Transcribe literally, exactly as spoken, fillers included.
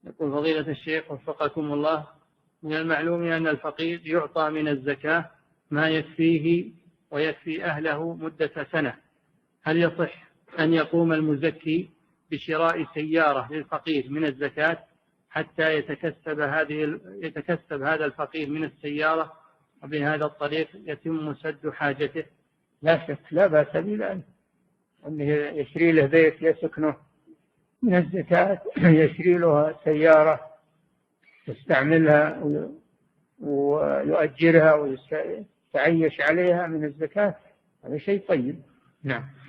يقول فضيلة الشيخ وفقكم الله، من المعلوم أن الفقير يعطى من الزكاة ما يكفيه ويكفي أهله مدة سنة، هل يصح أن يقوم المزكي بشراء سيارة للفقير من الزكاة حتى يتكسب هذه يتكسب هذا الفقير من السيارة، وبهذا الطريق يتم سد حاجته؟ لا شك، لا بأس بذلك، أنه يشري له بيت يسكنه من الزكاة، يشري له سيارة يستعملها ويؤجرها ويتعيش عليها من الزكاة، هذا شيء طيب. نعم.